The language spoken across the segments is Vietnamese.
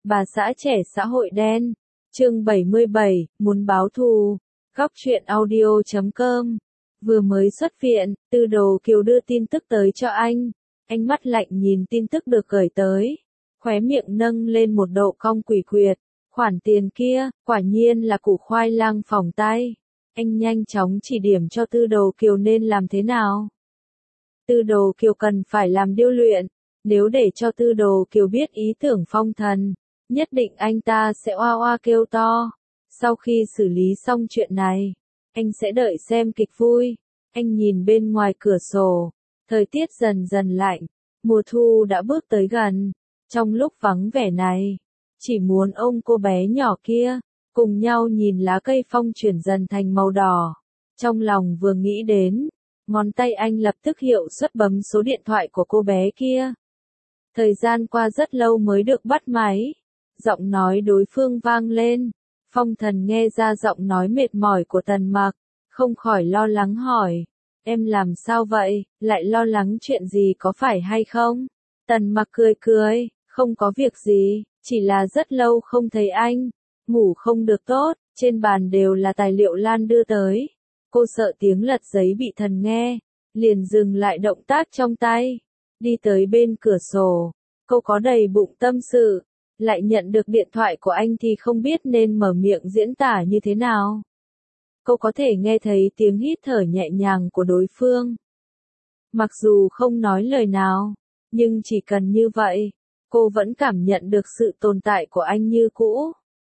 Bà xã trẻ xã hội đen. Chương 77, muốn báo thù. Góc truyện audio.com. Vừa mới xuất viện, Tư Đồ Kiều đưa tin tức tới cho anh. Anh mắt lạnh nhìn tin tức được gửi tới. Khóe miệng nâng lên một độ cong quỷ quyệt. Khoản tiền kia, quả nhiên là củ khoai lang phỏng tay. Anh nhanh chóng chỉ điểm cho Tư Đồ Kiều nên làm thế nào. Tư Đồ Kiều cần phải làm điêu luyện. Nếu để cho Tư Đồ Kiều biết ý tưởng Phong Thần, nhất định anh ta sẽ oa oa kêu to. Sau khi xử lý xong chuyện này, anh sẽ đợi xem kịch vui. Anh nhìn bên ngoài cửa sổ, thời tiết dần dần lạnh, mùa thu đã bước tới gần. Trong lúc vắng vẻ này, chỉ muốn ôm cô bé nhỏ kia, cùng nhau nhìn lá cây phong chuyển dần thành màu đỏ. Trong lòng vừa nghĩ đến, ngón tay anh lập tức hiệu suất bấm số điện thoại của cô bé kia. Thời gian qua rất lâu mới được bắt máy. Giọng nói đối phương vang lên. Phong Thần nghe ra giọng nói mệt mỏi của Tần Mặc, không khỏi lo lắng hỏi. Em làm sao vậy, lại lo lắng chuyện gì có phải hay không? Tần Mặc cười cười, không có việc gì, chỉ là rất lâu không thấy anh. Ngủ không được tốt, trên bàn đều là tài liệu Lan đưa tới. Cô sợ tiếng lật giấy bị thần nghe, liền dừng lại động tác trong tay. Đi tới bên cửa sổ, cô có đầy bụng tâm sự, lại nhận được điện thoại của anh thì không biết nên mở miệng diễn tả như thế nào. Cô có thể nghe thấy tiếng hít thở nhẹ nhàng của đối phương. Mặc dù không nói lời nào, nhưng chỉ cần như vậy, cô vẫn cảm nhận được sự tồn tại của anh như cũ.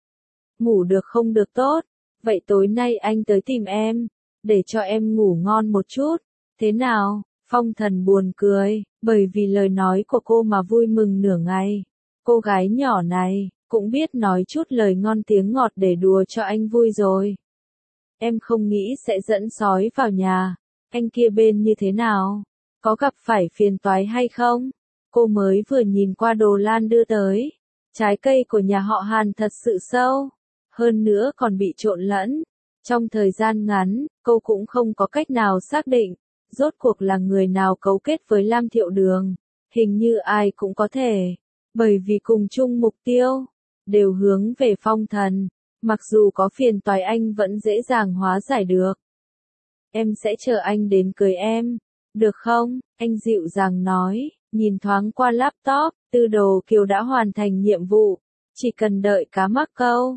Ngủ được không được tốt, vậy tối nay anh tới tìm em, để cho em ngủ ngon một chút, thế nào? Phong Thần buồn cười, bởi vì lời nói của cô mà vui mừng nửa ngày. Cô gái nhỏ này, cũng biết nói chút lời ngon tiếng ngọt để đùa cho anh vui rồi. Em không nghĩ sẽ dẫn sói vào nhà, anh kia bên như thế nào? Có gặp phải phiền toái hay không? Cô mới vừa nhìn qua đồ Lan đưa tới. Trái cây của nhà họ Hàn thật sự sâu, hơn nữa còn bị trộn lẫn. Trong thời gian ngắn, cô cũng không có cách nào xác định, rốt cuộc là người nào cấu kết với Lam Thiệu Đường. Hình như ai cũng có thể, bởi vì cùng chung mục tiêu, đều hướng về Phong Thần. Mặc dù có phiền toái anh vẫn dễ dàng hóa giải được. Em sẽ chờ anh đến cưới em, được không? Anh dịu dàng nói, nhìn thoáng qua laptop, Tư Đồ Kiều đã hoàn thành nhiệm vụ, chỉ cần đợi cá mắc câu.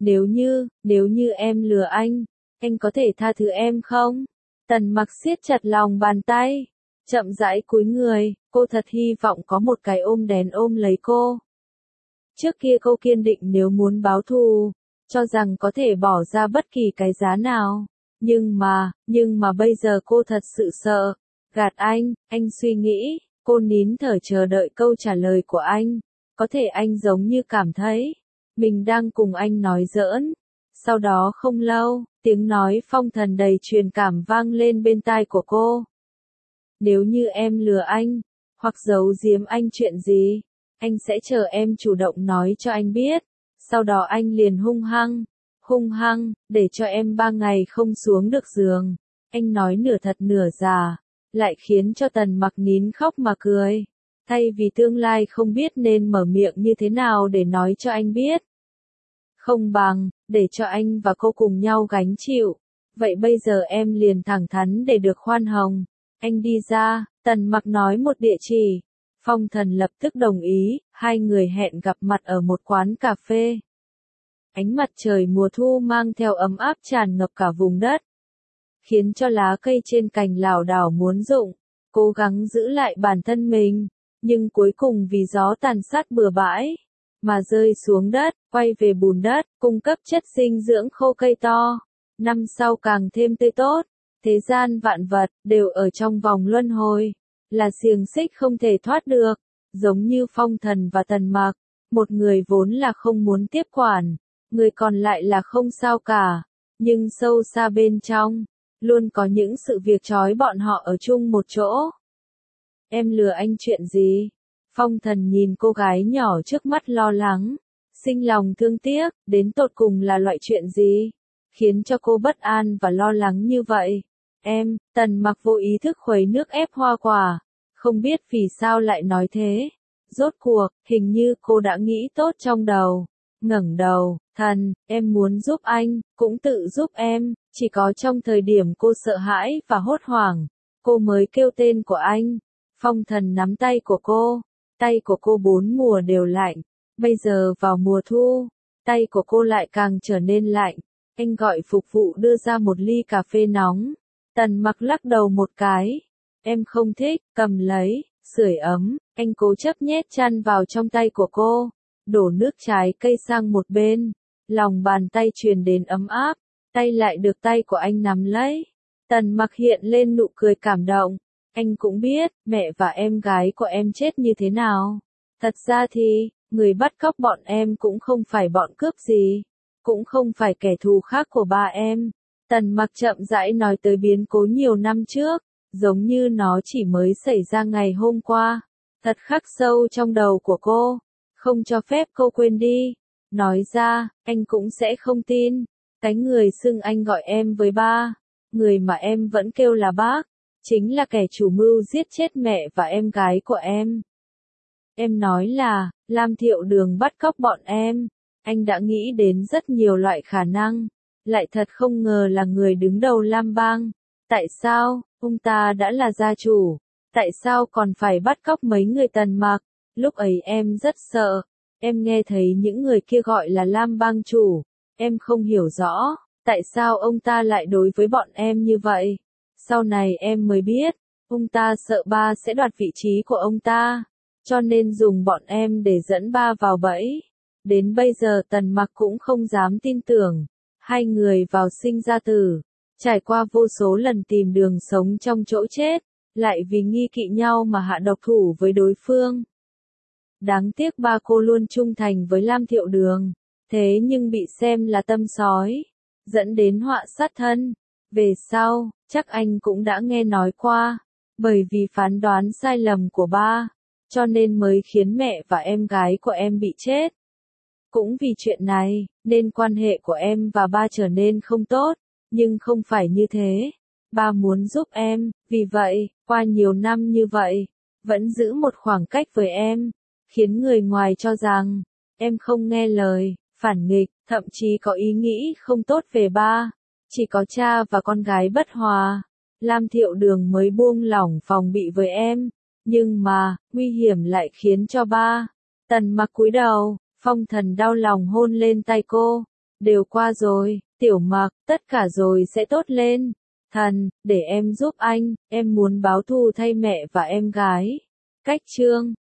Nếu như em lừa anh có thể tha thứ em không? Tần Mặc siết chặt lòng bàn tay, chậm rãi cúi người, cô thật hy vọng có một cái ôm đèn ôm lấy cô. Trước kia cô kiên định nếu muốn báo thù, cho rằng có thể bỏ ra bất kỳ cái giá nào. Nhưng mà bây giờ cô thật sự sợ. Gạt anh suy nghĩ, cô nín thở chờ đợi câu trả lời của anh. Có thể anh giống như cảm thấy, mình đang cùng anh nói giỡn. Sau đó không lâu, tiếng nói Phong Thần đầy truyền cảm vang lên bên tai của cô. Nếu như em lừa anh, hoặc giấu giếm anh chuyện gì, anh sẽ chờ em chủ động nói cho anh biết. Sau đó anh liền hung hăng, để cho em 3 ngày không xuống được giường. Anh nói nửa thật nửa giả, lại khiến cho Tần Mặc nín khóc mà cười. Thay vì tương lai không biết nên mở miệng như thế nào để nói cho anh biết. Không bằng, để cho anh và cô cùng nhau gánh chịu. Vậy bây giờ em liền thẳng thắn để được khoan hồng. Anh đi ra, Tần Mặc nói một địa chỉ. Phong Thần lập tức đồng ý, hai người hẹn gặp mặt ở một quán cà phê. Ánh mặt trời mùa thu mang theo ấm áp tràn ngập cả vùng đất, khiến cho lá cây trên cành lảo đảo muốn rụng, cố gắng giữ lại bản thân mình, nhưng cuối cùng vì gió tàn sát bừa bãi, mà rơi xuống đất, quay về bùn đất, cung cấp chất dinh dưỡng khô cây to. Năm sau càng thêm tươi tốt, thế gian vạn vật, đều ở trong vòng luân hồi, là xiềng xích không thể thoát được, giống như Phong Thần và Tần Mặc, một người vốn là không muốn tiếp quản, người còn lại là không sao cả, nhưng sâu xa bên trong, luôn có những sự việc trói bọn họ ở chung một chỗ. Em lừa anh chuyện gì? Phong Thần nhìn cô gái nhỏ trước mắt lo lắng, sinh lòng thương tiếc, đến tột cùng là loại chuyện gì, khiến cho cô bất an và lo lắng như vậy. Tần Mặc vô ý thức khuấy nước ép hoa quả, không biết vì sao lại nói thế. Rốt cuộc, hình như cô đã nghĩ tốt trong đầu. Ngẩng đầu, thần, em muốn giúp anh, cũng tự giúp em, chỉ có trong thời điểm cô sợ hãi và hốt hoảng, cô mới kêu tên của anh. Phong Thần nắm tay của cô bốn mùa đều lạnh, bây giờ vào mùa thu, tay của cô lại càng trở nên lạnh. Anh gọi phục vụ đưa ra một ly cà phê nóng. Tần Mặc lắc đầu một cái. Em không thích, cầm lấy, sưởi ấm. Anh cố chấp nhét chăn vào trong tay của cô, đổ nước trái cây sang một bên. Lòng bàn tay truyền đến ấm áp, tay lại được tay của anh nắm lấy. Tần Mặc hiện lên nụ cười cảm động. Anh cũng biết, mẹ và em gái của em chết như thế nào. Thật ra thì, người bắt cóc bọn em cũng không phải bọn cướp gì, cũng không phải kẻ thù khác của ba em. Tần Mặc chậm rãi nói tới biến cố nhiều năm trước, giống như nó chỉ mới xảy ra ngày hôm qua. Thật khắc sâu trong đầu của cô, không cho phép cô quên đi. Nói ra, anh cũng sẽ không tin. Cái người xưng anh gọi em với ba, người mà em vẫn kêu là bác, chính là kẻ chủ mưu giết chết mẹ và em gái của em. Em nói là, Lam Thiệu Đường bắt cóc bọn em. Anh đã nghĩ đến rất nhiều loại khả năng, lại thật không ngờ là người đứng đầu Lam Bang. Tại sao, ông ta đã là gia chủ, tại sao còn phải bắt cóc mấy người Tần Mặc? Lúc ấy em rất sợ, em nghe thấy những người kia gọi là Lam Bang chủ, em không hiểu rõ, tại sao ông ta lại đối với bọn em như vậy. Sau này em mới biết, ông ta sợ ba sẽ đoạt vị trí của ông ta, cho nên dùng bọn em để dẫn ba vào bẫy. Đến bây giờ Tần Mặc cũng không dám tin tưởng, hai người vào sinh ra tử, trải qua vô số lần tìm đường sống trong chỗ chết, lại vì nghi kỵ nhau mà hạ độc thủ với đối phương. Đáng tiếc ba cô luôn trung thành với Lam Thiệu Đường, thế nhưng bị xem là tâm sói, dẫn đến họa sát thân. Về sau, chắc anh cũng đã nghe nói qua, bởi vì phán đoán sai lầm của ba, cho nên mới khiến mẹ và em gái của em bị chết. Cũng vì chuyện này, nên quan hệ của em và ba trở nên không tốt, nhưng không phải như thế. Ba muốn giúp em, vì vậy, qua nhiều năm như vậy, vẫn giữ một khoảng cách với em, khiến người ngoài cho rằng, em không nghe lời, phản nghịch, thậm chí có ý nghĩ không tốt về ba. Chỉ có cha và con gái bất hòa, Lam Thiệu Đường mới buông lỏng phòng bị với em, nhưng mà, nguy hiểm lại khiến cho ba. Tần Mặc cúi đầu, Phong Thần đau lòng hôn lên tay cô. Đều qua rồi, Tiểu Mặc, tất cả rồi sẽ tốt lên. Thần, để em giúp anh, em muốn báo thù thay mẹ và em gái. Cách chương